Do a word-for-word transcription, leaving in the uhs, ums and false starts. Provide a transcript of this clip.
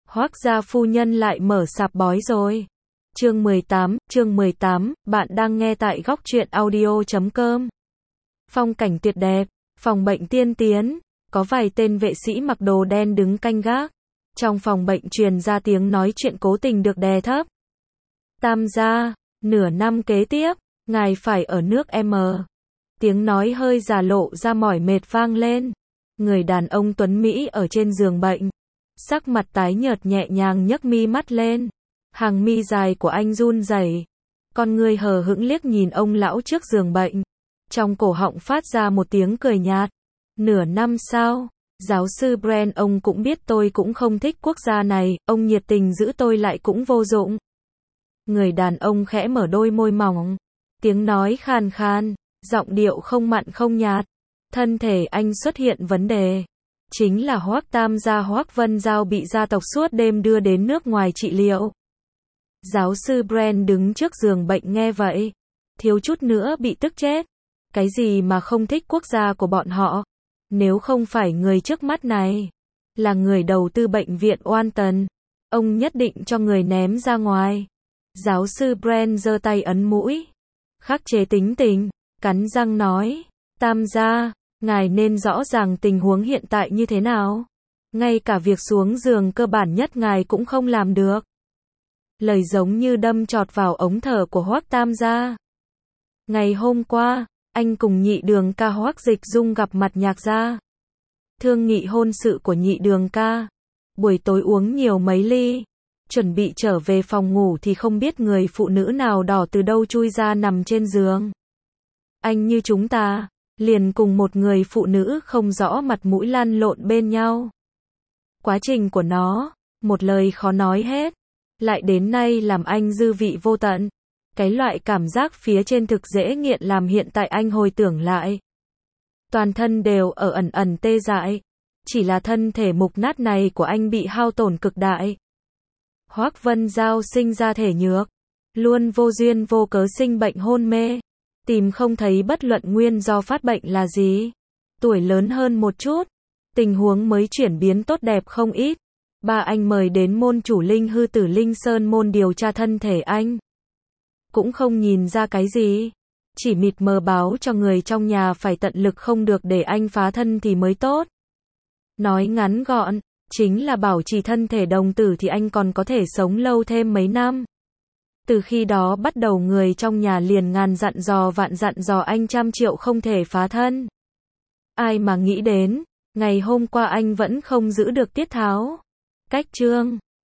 Hoác gia phu nhân lại mở sạp bói rồi. Chương mười tám, chương mười tám, bạn đang nghe tại góc truyện audio chấm com. Phong cảnh tuyệt đẹp, phòng bệnh tiên tiến, có vài tên vệ sĩ mặc đồ đen đứng canh gác. Trong phòng bệnh truyền ra tiếng nói chuyện cố tình được đè thấp. Tam gia, nửa năm kế tiếp, ngài phải ở nước M. Tiếng nói hơi già lộ ra mỏi mệt vang lên. Người đàn ông tuấn Mỹ ở trên giường bệnh, sắc mặt tái nhợt nhẹ nhàng nhấc mi mắt lên. Hàng mi dài của anh run rẩy. Con người hờ hững liếc nhìn ông lão trước giường bệnh. Trong cổ họng phát ra một tiếng cười nhạt. Nửa năm sau, giáo sư Brand, ông cũng biết tôi cũng không thích quốc gia này, ông nhiệt tình giữ tôi lại cũng vô dụng. Người đàn ông khẽ mở đôi môi mỏng, tiếng nói khàn khàn, giọng điệu không mặn không nhạt. Thân thể anh xuất hiện vấn đề. Chính là Hoác Tam gia Hoác Vân Giao bị gia tộc suốt đêm đưa đến nước ngoài trị liệu. Giáo sư Brand đứng trước giường bệnh nghe vậy, thiếu chút nữa bị tức chết. Cái gì mà không thích quốc gia của bọn họ? Nếu không phải người trước mắt này là người đầu tư bệnh viện Walton, ông nhất định cho người ném ra ngoài. Giáo sư Brand giơ tay ấn mũi, khắc chế tính tình, cắn răng nói, Tam gia, ngài nên rõ ràng tình huống hiện tại như thế nào. Ngay cả việc xuống giường cơ bản nhất ngài cũng không làm được. Lời giống như đâm chọt vào ống thở của Hoác Tam gia. Ngày hôm qua, anh cùng nhị đường ca Hoác Dịch Dung gặp mặt Nhạc gia. Thương nghị hôn sự của nhị đường ca. Buổi tối uống nhiều mấy ly, chuẩn bị trở về phòng ngủ thì không biết người phụ nữ nào đỏ từ đâu chui ra nằm trên giường. Anh như chúng ta, liền cùng một người phụ nữ không rõ mặt mũi lăn lộn bên nhau. Quá trình của nó, một lời khó nói hết, lại đến nay làm anh dư vị vô tận. Cái loại cảm giác phía trên thực dễ nghiện làm hiện tại anh hồi tưởng lại. Toàn thân đều ở ẩn ẩn tê dại. Chỉ là thân thể mục nát này của anh bị hao tổn cực đại. Hoác Vân Giao sinh ra thể nhược, luôn vô duyên vô cớ sinh bệnh hôn mê. Tìm không thấy bất luận nguyên do phát bệnh là gì. Tuổi lớn hơn một chút, tình huống mới chuyển biến tốt đẹp không ít. Ba anh mời đến môn chủ Linh Hư Tử Linh Sơn môn điều tra thân thể anh. Cũng không nhìn ra cái gì. Chỉ mịt mờ báo cho người trong nhà phải tận lực không được để anh phá thân thì mới tốt. Nói ngắn gọn, chính là bảo trì thân thể đồng tử thì anh còn có thể sống lâu thêm mấy năm. Từ khi đó bắt đầu người trong nhà liền ngàn dặn dò vạn dặn dò anh trăm triệu không thể phá thân. Ai mà nghĩ đến, ngày hôm qua anh vẫn không giữ được tiết tháo. Cách chương